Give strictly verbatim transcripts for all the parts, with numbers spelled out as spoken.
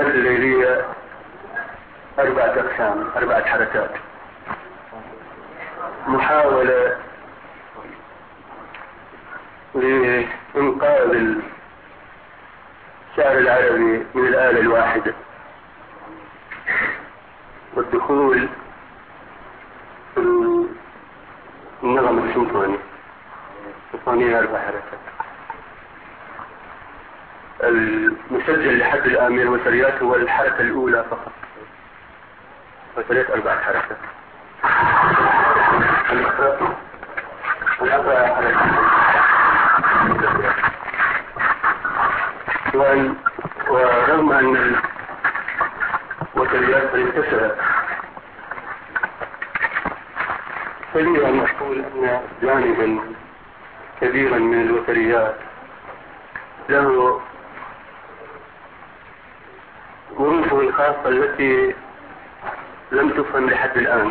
الوتريات الليلية أربعة أقسام، أربعة حركات. محاولة لإنقاذ الشعر العربي من الآلة الواحدة والدخول في النظم السيمفوني. السيمفونية أربع حركات. المسجل لحد الآن من الوتريات هو الحركة الأولى فقط، وتريات أربع حركات. الأربع حركات. ورغم أن الوتريات انتشرت، فلي أن أقول أن جانبا كبيرا من الوتريات له ظروفه الخاصة التي لم تفهم لحد الآن،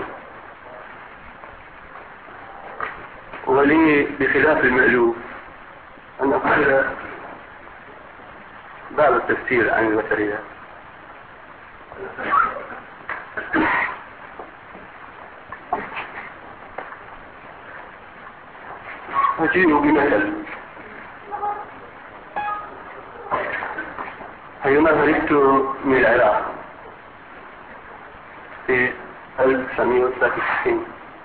ولي بخلاف المألوف أن أقول بعض التفسير عن الوتريات. أجيب بمثل. حينما هربت من العراق في ألف وتسعمائة وثلاثة وتسعين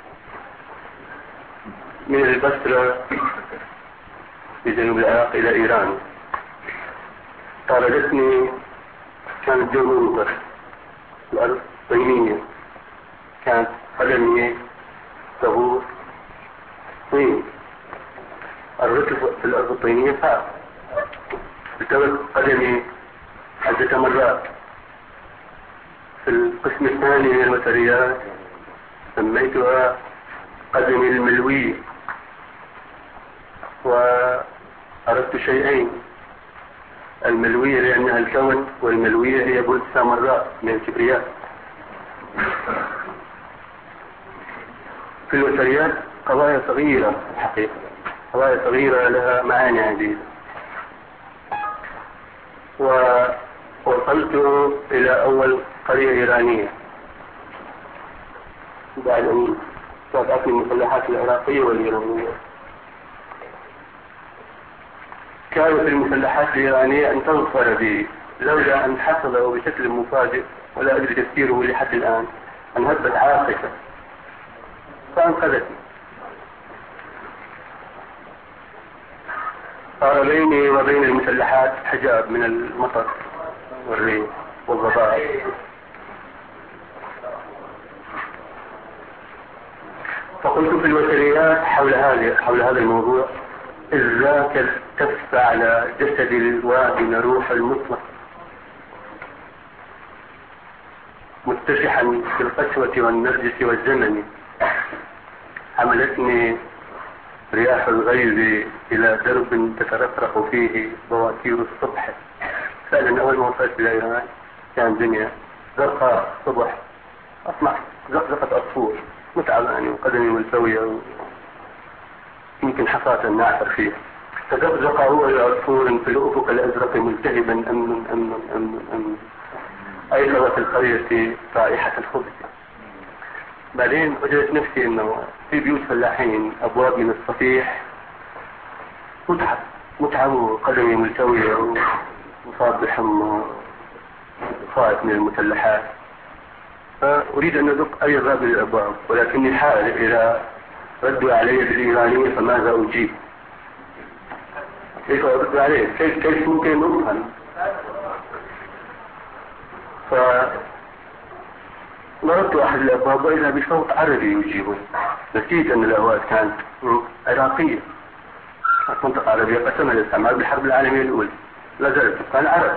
من البصرة في جنوب العراق إلى إيران، طاردتني، كان الجو منظر، الأرض طينية، كانت قدمي تغوص طين، الركب في الأرض الطينية صعب، التوت قدمي عدة مرات. في القسم الثاني من الوتريات سميتها قدمي الملوية، وأردت شيئين: الملوية لأنها الكون، والملوية هي برج سامراء من الكبرياء. في الوتريات قضايا صغيرة الحقيقة، قضايا صغيرة لها معاني عديدة. ووصلت إلى أول قرية إيرانية بعد أن تابعتني المسلحات العراقية والإيرانية. كانت المسلحات الإيرانية أن تظفر بي، لولا أن حصل بشكل مفاجئ ولا أدري تفسيره لحد الآن أن هبت عاصفة فأنقذتني. صار بيني وبين المسلحات حجاب من المطر والريح والضباب. فقلت في الوتريات حول هذا حول هذا الموضوع: إذ ذاك التف على جسد الوادي روح المطلق، متسحا في القسوة والنرجس والزمن، حملتني رياح الغيظ إلى درب تترفرق فيه بواتير الصبح. فعلا أول ما وصلت إلى إيران كان دنيا زرقاء صبح، أسمع زقزقة عصفور، متعب يعني، وقدمي ملتوية يمكن حصاة الناعر فيه. تزقزق هو العصفور في الأفق الأزرق ملتهبا أمن أمن أمن أمن. أيقظت القرية رائحة الخبز. بعدين وجدت نفسي إنه في بيوت فلاحين، أبواب من الصفيح، متعب متعب وقدمي ملتوية ومصاب بحمى وخائف من المسلحات. فأريد أن أدق أي باب من الأبواب، ولكني حائل إذا ردوا علي بالإيرانية فماذا أجيب؟ كيف أرد عليه؟ كيف كيف ممكن أفهم؟ ف ضربت أحد الأبواب وإذا بصوت عربي يجيبني. نسيت أن الأبواب كانت عراقية، منطقة عربية قسمها الاستعمار بالحرب العالمية الأولى، لا زالت كان عرب.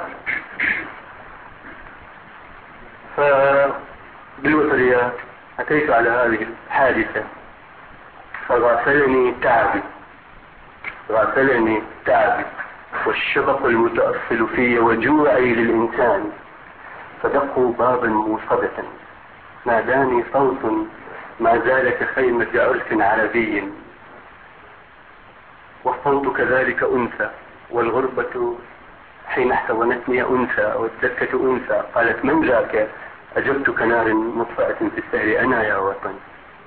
فبالوتريات أتيت على هذه الحادثة فغاسلني تعبي غاسلني تعبي والشبق المتأصل في وجوعي للإنسان. فدقوا بابا موصدة، ناداني صوت ما زال كخيمة عرس عربي، والصوت كذلك أنثى، والغربة حين احتضنتني أنثى والدكة أنثى قالت من ذاك؟ أجبت كنار مطفأة في السهر أنا يا وطن.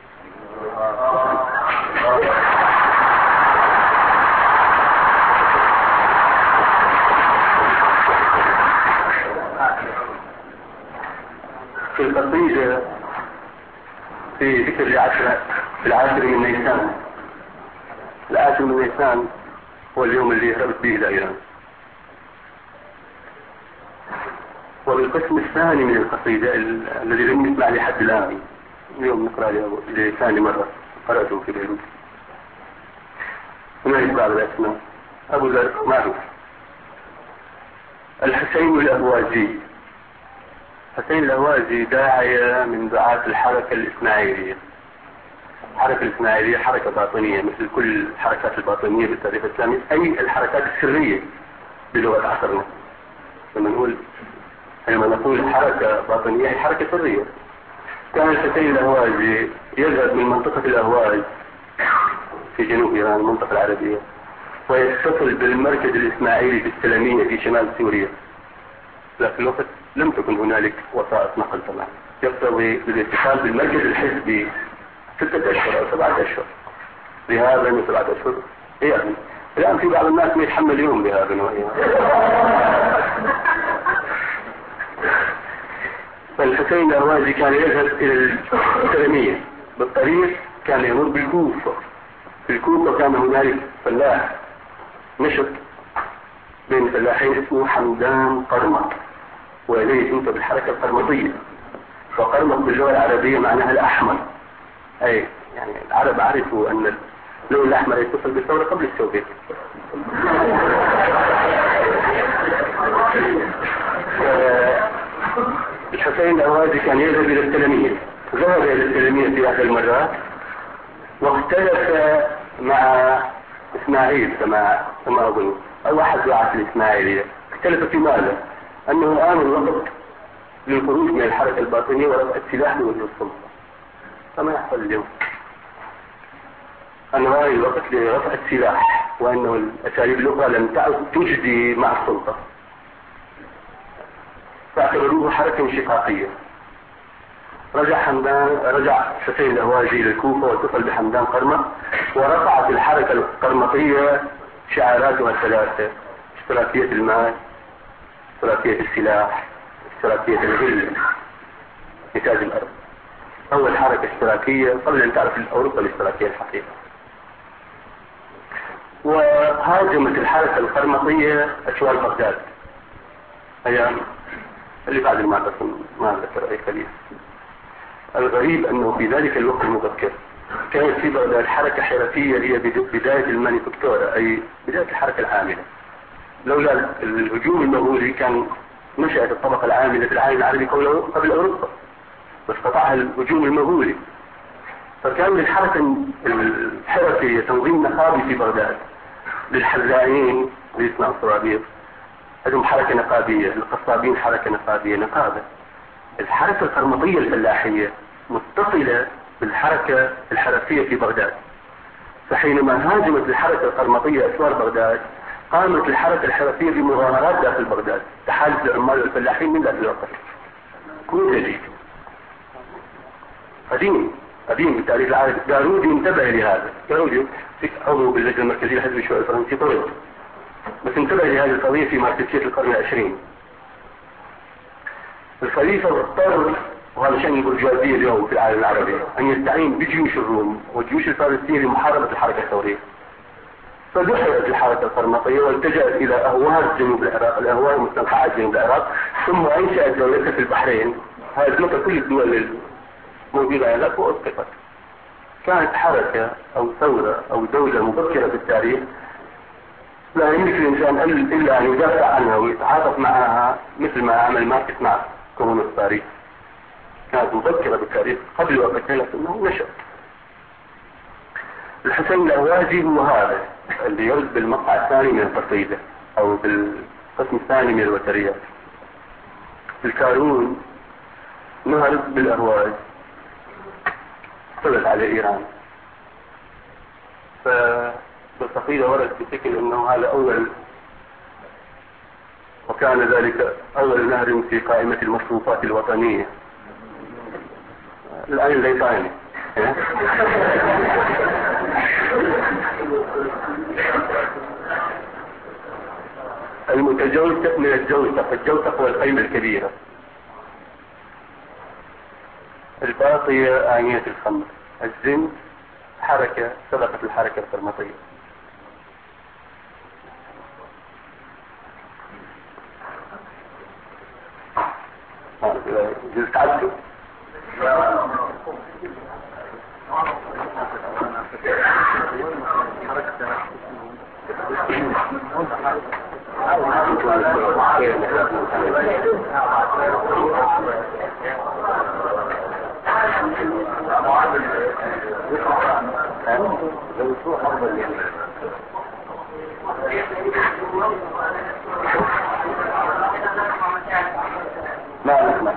في القصيدة في ذكر العشرة العاشر من نيسان. العاشر من نيسان هو اليوم اللي هربت به إلى إيران. وبالقسم الثاني من القصيدة الذي لم يسمع لحد الآن، اليوم نقرأ لثاني مرة قرأته في بيروت. هناك بعض الأسماء. أبو ذر معروف. الحسين الأهوازي. حسين الأهوازي داعية من دعاة الحركة الإسماعيلية. الحركة الإسماعيلية حركة باطنية مثل كل الحركات الباطنية بالتاريخ الإسلامي، أي الحركات السرية بلغة عصرنا. لما نقول لما نقول حركة باطنية هي حركة سرية. كان الحسين الأهوازي يذهب من منطقة الأهواز في جنوب إيران المنطقة العربية ويتصل بالمركز الإسماعيلي في السلمية في شمال سوريا. لكن الوقت لم تكن هنالك وسائط نقل طبعا يقتضي بالاتصال بالمركز الحزبي ستة أشهر أو سبعة أشهر لهذا من سبعة أشهر. يعني الآن في بعض الناس ما يتحمل يوم لهذا النوعية. فالحسين الأهوازي كان يذهب إلى السلمية بالطريق، كان يمر بالكوفة. في الكوفة كان هنالك فلاح نشط بين فلاحين اسمه حمدان قرمط، وإليه ينتج بالحركة القرمطية. وقرمط باللغة العربية معناها الأحمر، أي يعني العرب عرفوا أن اللون الأحمر يتصل بالثورة قبل السوفيت. الحسين الأهوازي كان يذهب إلى السلمية. ذهب إلى السلمية في أحد المرات واختلف مع إسماعيل كما كما أظن أو أحد دعاة الإسماعيلية. اختلف في ماذا؟ أنه آن الوقت للخروج من الحركة الباطنية ورفع السلاح لوجه السلطة كما يحصل اليوم. أنه آن الوقت لرفع السلاح وأنه الأساليب الأخرى لم تعد تجدي مع السلطة، فاعتبروه حركة انشقاقية. رجع حمدان رجع حسين الأهوازي للكوفة واتصل بحمدان قرمط ورفعت الحركة القرمطية شعاراتها الثلاثة: اشتراكية المال، اشتراكية السلاح، اشتراكية الغل، نتاج الأرض. أول حركة اشتراكية قبل أن تعرف أوروبا الاشتراكية الحقيقة. وهاجمت الحركة القرمطية أشوال بغداد أيام اللي بعد المعتصم، ما ذكر أي خليفة. الغريب أنه في ذلك الوقت المبكر كانت في بغداد حركة حرفية هي بداية المانيفكتورة، أي بداية الحركة العاملة. لولا الهجوم المغولي كان نشأت الطبقة العاملة في العالم العربي قبل أوروبا، واستطاعها الهجوم المغولي. فكان للحركة الحرفية تنظيم نقابي في بغداد للحذائين اللي يسمعوا الصرابيط، عندهم حركة نقابية، القصابين حركة نقابية نقابة. الحركة القرمطية الفلاحية متصلة بالحركة الحرفية في بغداد. فحينما هاجمت الحركة القرمطية أسوار بغداد قامت الحركة الحرفية بمظاهرات داخل بغداد، تحالف العمال والفلاحين من ذات الوقت. كل جديد قديم قديم بالتاريخ العربي. دارودي انتبه لهذا. دارودي عضو باللجنة المركزية لحزب الشيوعي الفرنسي طرد، بس انتبه لهذه القضية في ماركسية القرن العشرين. الخليفة اضطر، وهذا شأن البرجوازية اليوم في العالم العربي، أن يستعين بجيوش الروم والجيوش الفارسية لمحاربة الحركة الثورية. فدحرت الحركة القرمطية والتجأت إلى أهواز جنوب العراق، الأهواز مستنقعات جنوب العراق، ثم أنشأت دولتها في البحرين. هاجمت كل الدول الموجودة هناك وأسقطت. كانت حركة أو ثورة أو دولة مبكرة في التاريخ لا يملك الإنسان إلا أن يدافع عنها ويتعاطف معها مثل ما عمل ماركس مع كومونست باريس. كانت مبكرة بالتاريخ قبل وقتها لكنه نشأ. الحسين الأهوازي هو هذا اللي يرد بالمقطع الثاني من القصيدة أو بالقسم الثاني من الوتريات. الكارون نهرب بالأهواز طلت على إيران. فبالقصيدة ورد بشكل أنه هذا أول وكان ذلك أول نهر في قائمة المصروفات الوطنية. الآن الليطاني المتجوزة من الجوزة، فالجوزة هو القيمة الكبيرة. الباطية آنية الخمر. الزن حركة سبقت الحركة القرمطية. جزء تعدد ما نسمع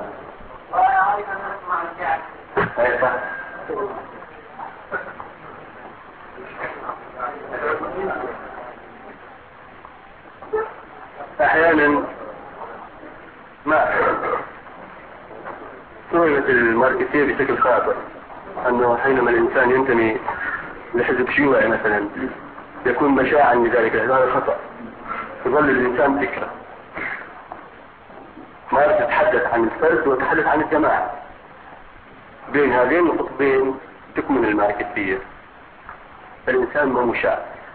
احيانا ما فهمت الماركتية بشكل خاطئ انه حينما الانسان ينتمي لحزب شيوعي مثلا يكون مشاعا لذلك. هذا خطأ. يظل الانسان فكرة ما تتحدث عن الفرد وتتحدث عن الجماعة. بين هذين القطبين تكمن الماركتية. الانسان ما مشاع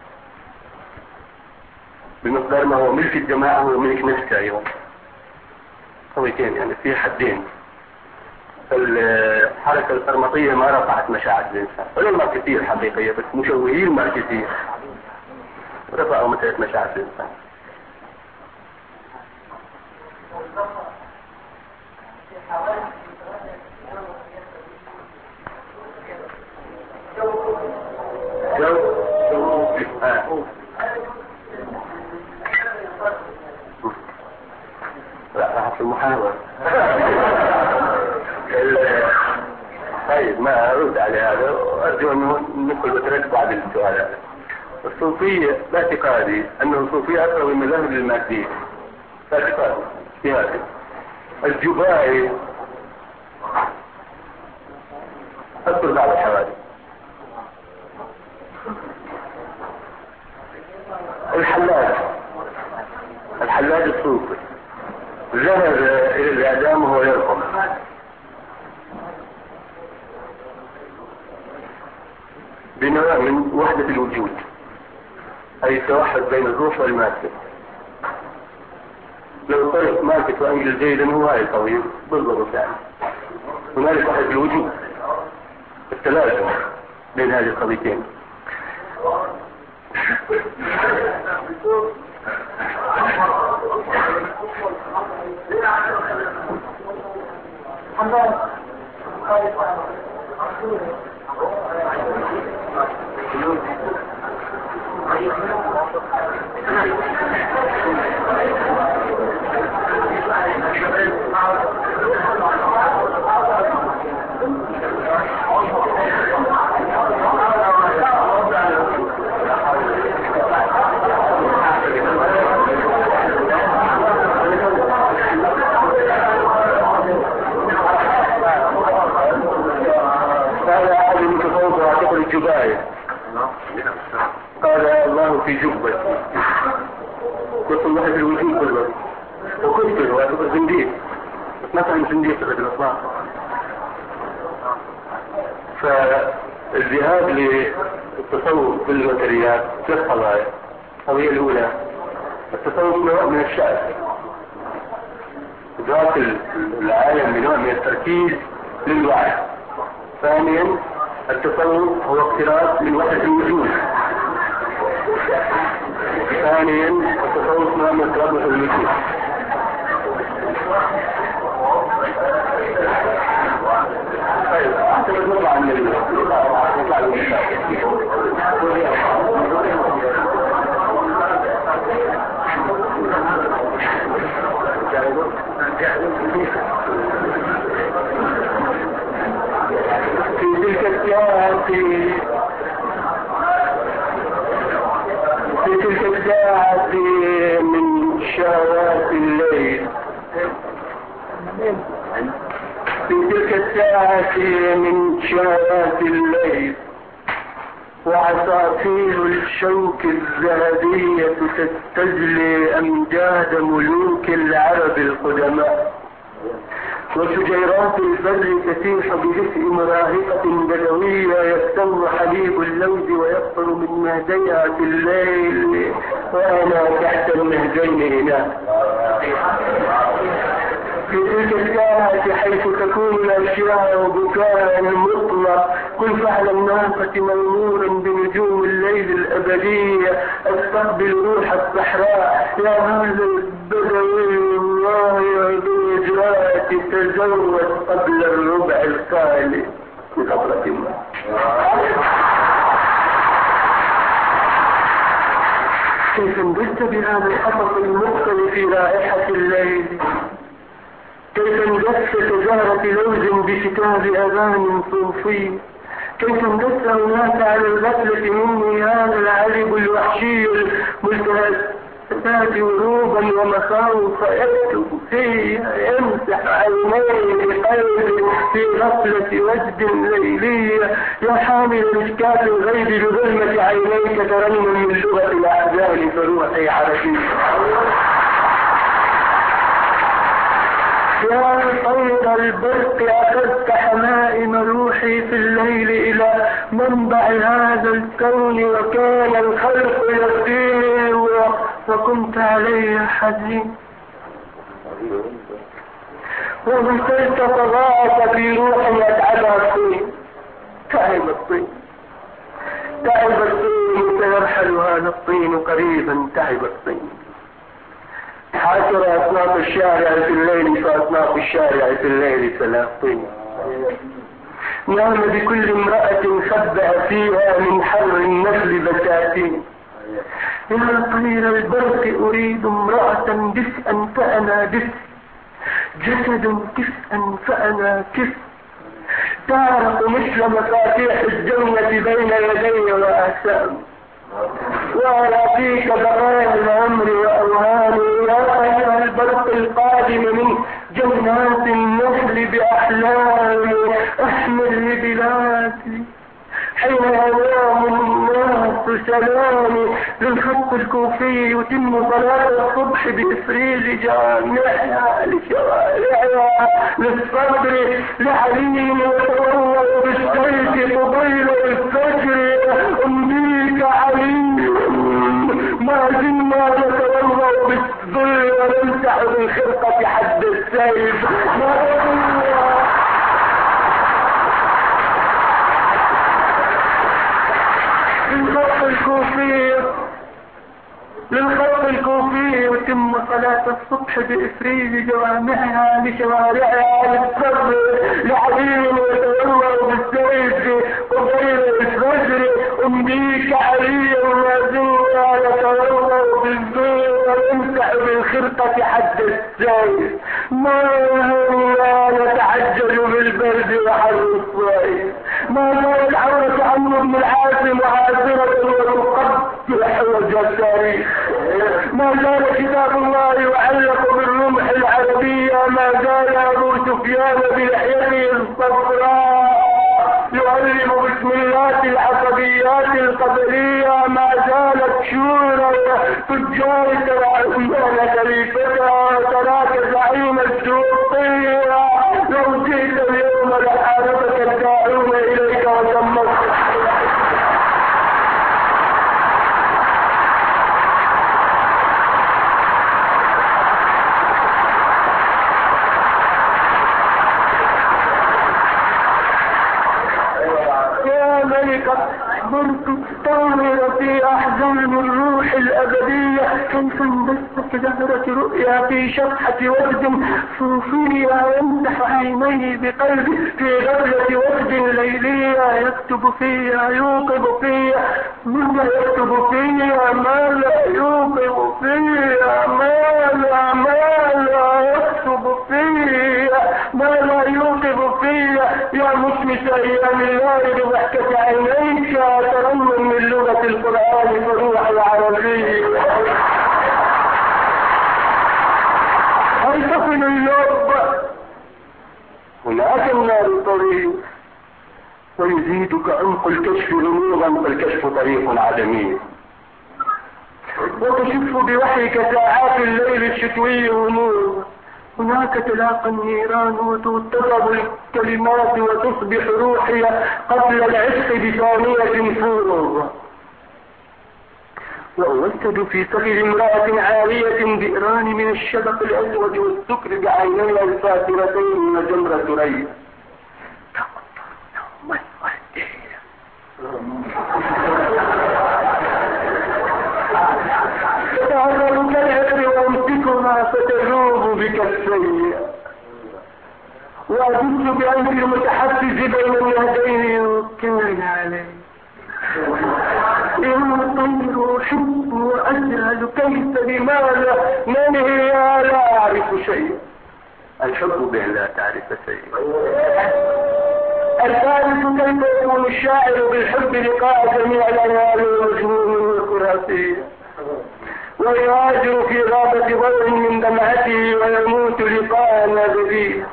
بمقدار ما هو ملك الجماعة هو ملك نفسه ايضا. قويتين يعني في حدين. الحركة القرمطية ما رفعت مشاعر الانسان ولا الماركتية الحقيقية، بس مشوهين الماركتية رفعوا مسألة مشاعر الانسان. لا راح في المحاضرة. طيب ما أرد على هذا وأرجو أنه ندخل وترك بعض السؤالات. الصوفية باعتقادي أنه الصوفية أقرب المذاهب للمادية. باعتقادي في هذا. الجبائي أذكر بعض الحوادث. الحلاج الحلاج الصوفي ذهب إلى الإعدام وهو يرقم بنوع من وحدة الوجود، أي توحد بين الروح والمادة. لو طرق مادة وأنجل جيدا هو هاي طويل بالضبط. يعني هنالك وحدة الوجود، التلازم بين هذه القضيتين. قال الله في جبة قلت الله في الوجود بالله وكنت واعتبر زنديق بس ما كان زنديق في الإطلاق. فالذهاب للتصوف بالوتريات ثلاث قضايا. القضية الأولى التصوف نوع من الشأن ذات العالم بنوع من التركيز للوعي. ثانيا التصوف هو اقتراب من وحدة الوجود. ثانيا التصوف نوع من اقتراب من الوجود. طيب اعتقد نطلع من اللقاء نطلع من في تلك الساعة في تلك الساعة من شهوات الناسي من شايات الليل، وعصافير الشوك الذهبية تستجلي أمجاد ملوك العرب القدماء، وشجيرات البر تسيح بدفء مراهقة بدوية يستر حليب اللوز ويقطر من مهديها في الليل، وأنا تحت المهدين هناك في تلك الساعة حيث تكون الأشياء بكاء مطلق. كن فعل الناقة منورا بنجوم الليل الأبدية، استقبل روح الصحراء يا هذا البدوي الله يا بإجراء تزود قبل الربع الخالي بقبرة الله. كيف انبت بهذا القصص المختلف في رائحة الليل؟ كيف اندس كزهرة لوز بكتاب أذان صوفي؟ كيف اندس هناك على الغفلة مني هذا العرب الوحشي الملتهسات وروبا ومخاوف يكتب فيها يمسح عينيه بقلبي في غفلة وجد ليلية. يا حامل مشكاة الغيب بظلمة عينيك ترنم من لغة الأحزان فروحي عربية. يا طير البرق أخذت حمائم روحي في الليل إلى منبع هذا الكون، وكان الخلق يسيري وكنت علي حزين، ومثلت فضاءك في روحي أتعبها الطين. تعب الطين تعب الطين سيرحل هذا الطين قريبا. تعب الطين. حاكر أطناف الشارع في الليل فأطناف الشارع في الليل سلاطين. نام بكل امرأة خبأ فيها من حر النسل بساتين. يا طير البرق أريد امرأة دفئا فأنا دفء، جسد كفءا فأنا كفء، تعرق مثل مفاتيح الجنة بين يدي وآثام، وأنا فيك بقايا العمر وأوهامي. يا أيها البرق القادم من جنات النخل بأحلامي، احمل لبلادي حين ينام الناس سلامي. للخط الكوفي يتم صلاة الصبح بإفريج جامعها لشوارعها، للصبر لحليم يتولى بالسيف قبيل الفجر. أمنيك عليم ما زلنا نتولى بالذل ونمسح بالخرقة حد السيف. ما للخط الكوفي للخط الكوفي يتم صلاة الصبح بإفريج جوامعها لشوارعها، للصبر لعليم يتولى بالسيف قبيل الفجر. أمديك علي ما زلنا نتولى بالذل ونمسح بالخرقة حد السيف. ما لا نتعجل بالبرد وحر الصيف. ما زالت عورة عمرو بن العاص معاصرة وتقبح وجه التاريخ. ما زال كتاب الله يعلق بالرمح العربية. ما زال أبو سفيان بلحيته الصفراء يعلم بسم الله العصبيات القبلية. ما زالت شورى تجار ترى عثمان خليفتها تراك زعيم السوقية. لو جئت اليوم لحاربك الداعون إليك وسموك. برق الطاهر في أحزان الروح الأبدية. كيف اندست زهرة رؤيا في شفحة ورد صوفية، يمسح عينيه بقلبي في غفلة ورد ليلية. يكتب فيها يوقظ فيها ما لا يكتب فيها ما لا يوقظ فيها ما لا ما لا يكتب فيها ما لا يوقظ فيها. يا مشمس أيام الله بضحكة عينيك ترنم من لغة القرآن فروح العربية. هل تصل اللب هناك النار طريق، ويزيدك عمق الكشف غموضا فالكشف طريق عدمي، وتشف بوحيك ساعات الليل الشتوي غموض. هناك تلاقى النيران وتضطرب الكلمات وتصبح روحي قبل العشق بثانية فوض. وأوسد في صغر امرأة عارية بئران من الشبق الأسود والسكر بعينيها الفاترتين وجمرة ري. فتعرض كالعطر وامسكها فتذوب بك السيء، وأجد بأنف المتحفز بين النهدين كان عليه. يوم الطير أحب وأسأل كيف لماذا من هي لا أعرف شيء. الحب بأن لا تعرف شيء. الثالث كيف يكون الشاعر بالحب لقاء جميع الأنوار والمجنون والخرافية، ويهاجر في غابة ضوء من دمعته ويموت لقاء نابذيه.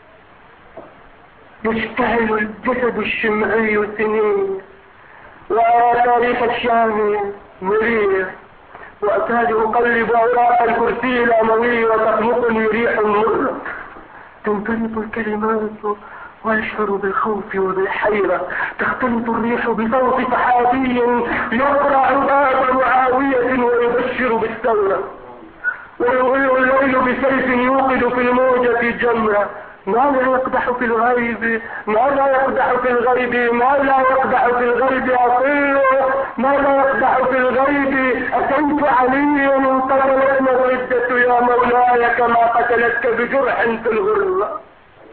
يشتعل الجسد الشمعي سنين، وأرى تاريخ الشام مريح، وأكاد أقلب أوراق الكرسي الأموي وتخنقني ريح مر. تنطلق الكلمات وأشعر بالخوف وبالحيرة، تختلط الريح بصوت صحابي يقرع باب معاوية ويبشر بالثورة، ويضيء الليل بسيف يوقد في الموجة جمرة. ماذا يقدح في الغيب؟ ماذا يقدح في الغيب؟ ماذا يقدح في الغيب؟ أقول ماذا يقدح في الغيب؟ أتيت علي قتلتنا الردة يا مولاي كما قتلتك بجرح في الغرة.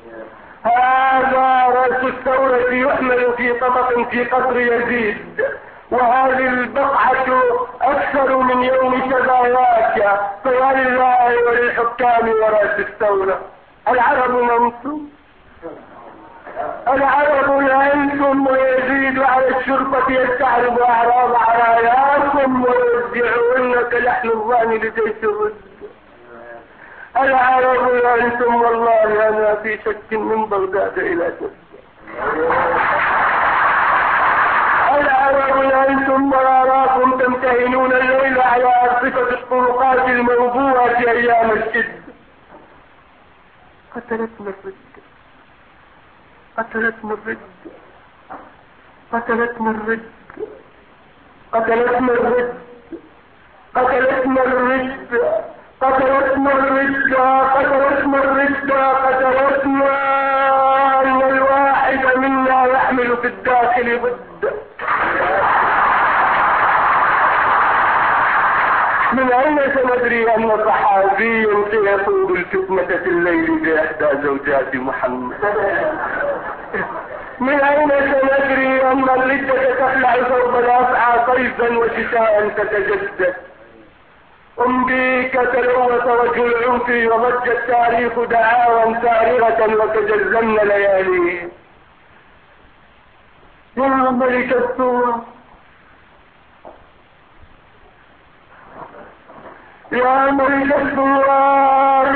هذا رأس الثورة يحمل في طبق في قصر يزيد، وهذه البقعة أكثر من يوم شذاياك، فيا لله وللحكام ورأس الثورة. العرب منصوب، العرب لأنتم، ويزيد على الشرطة يستعرض أعراض عراياكم ويوزعون كلحم الظان لجيش الرد. العرب لأنتم، والله أنا في شك من بغداد إلى جدة. العرب لأنتم، وأراكم تمتهنون الليل على أرصفة الطرقات الموضوعة أيام الشد. قتلتنا الرد، قتلتنا الرد، قتلتنا الرد، قتلتنا الرد، قتلتنا الرد، قتلتنا الرد، قتلتنا الرد، قتلتنا. أن الواحد منا يحمل في الداخل ضد. من أين سندري أن صحابيا سيقود الفتنة في الليل بإحدى زوجات محمد؟ من أين سندري أن الردة تخلع ثوب الأفعى صيفا وشتاء تتجدد؟ أمبيك تلوث وجه العنف وضج التاريخ دعاوى سارغة وتجزمن لياليه. يا ملك الثورة، يا ملك الثوار،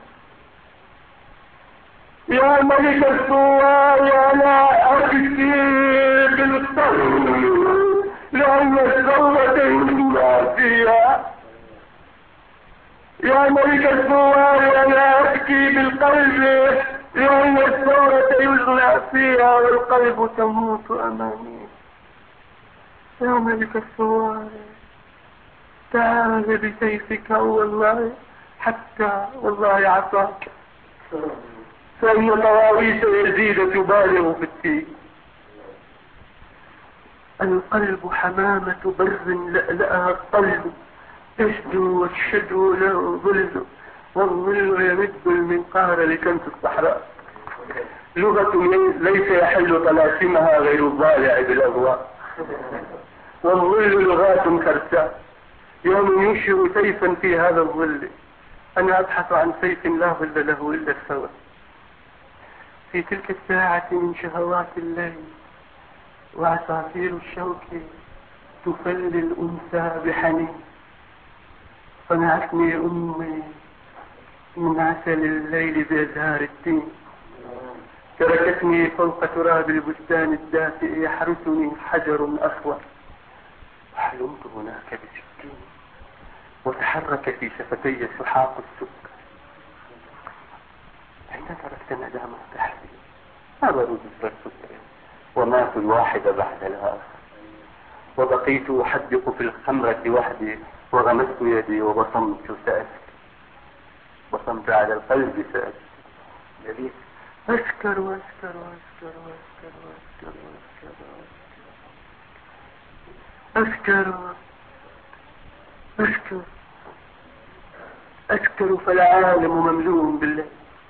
يا ملك الثوار، أنا أبكي بالقلب لأن الثورة إنما فيها. يا ملك الثوار، أنا أبكي بالقلب لأن الثورة يجلى فيها والقلب تموت أمامي. يا ملك الثوار، تعال بسيفك والله حتى والله عصاك، فإن طواويس يزيد تبالغ في التين. القلب حمامة بر لألأها القلب، تشدو وتشدو له ظل، والظل يمد المنقار لكنف الصحراء. لغة ليس يحل طلاسمها غير الضالع بالأضواء، والظل لغات خرساء. يوم ينشر سيفا في هذا الظل، أنا أبحث عن سيف لا ظل له إلا الثوى. في تلك الساعة من شهوات الليل وعصافير الشوك تفلي الأنثى بحنين، صنعتني أمي من عسل الليل بأزهار التين. تركتني فوق تراب البستان الدافئ يحرسني حجر أسود، وحلمت هناك بسكين وتحرك في شفتي سحاق السكر. حين تركت ندامة تحتي ما برد السكر، ومات الواحد بعد الآخر، وبقيت أحدق في الخمرة وحدي، وغمست يدي وبصمت سأسكر، بصمت على القلب سأسكر، أسكر وأسكر وأسكر وأسكر وأسكر وأسكر أسكر أسكر أسكر فالعالم مملوء بالله،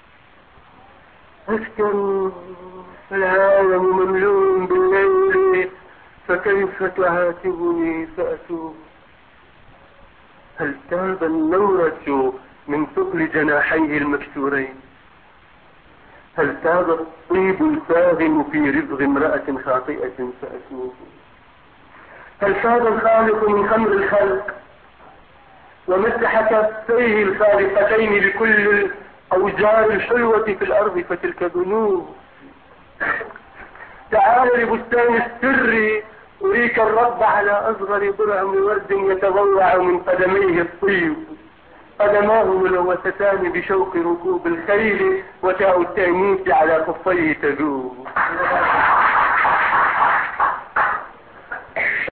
أسكر فالعالم مملوء بالليل، فكيف تعاتبني فأتوب؟ هل تاب النورة من ثقل جناحيه المكسورين؟ هل تاب الطيب الفاغم في رزق امرأة خاطئة فأتوب؟ هل تاب الخالق من خمر الخلق ومسح كفيه الخالقتين لكل الأوجار الحلوة في الأرض فتلك ذنوب؟ تعال لبستان السر أريك الرب على أصغر برعم ورد يتضوع من قدميه الطيب، قدماه ملوثتان بشوق ركوب الخيل وتاء التأنيث على خفيه تذوب.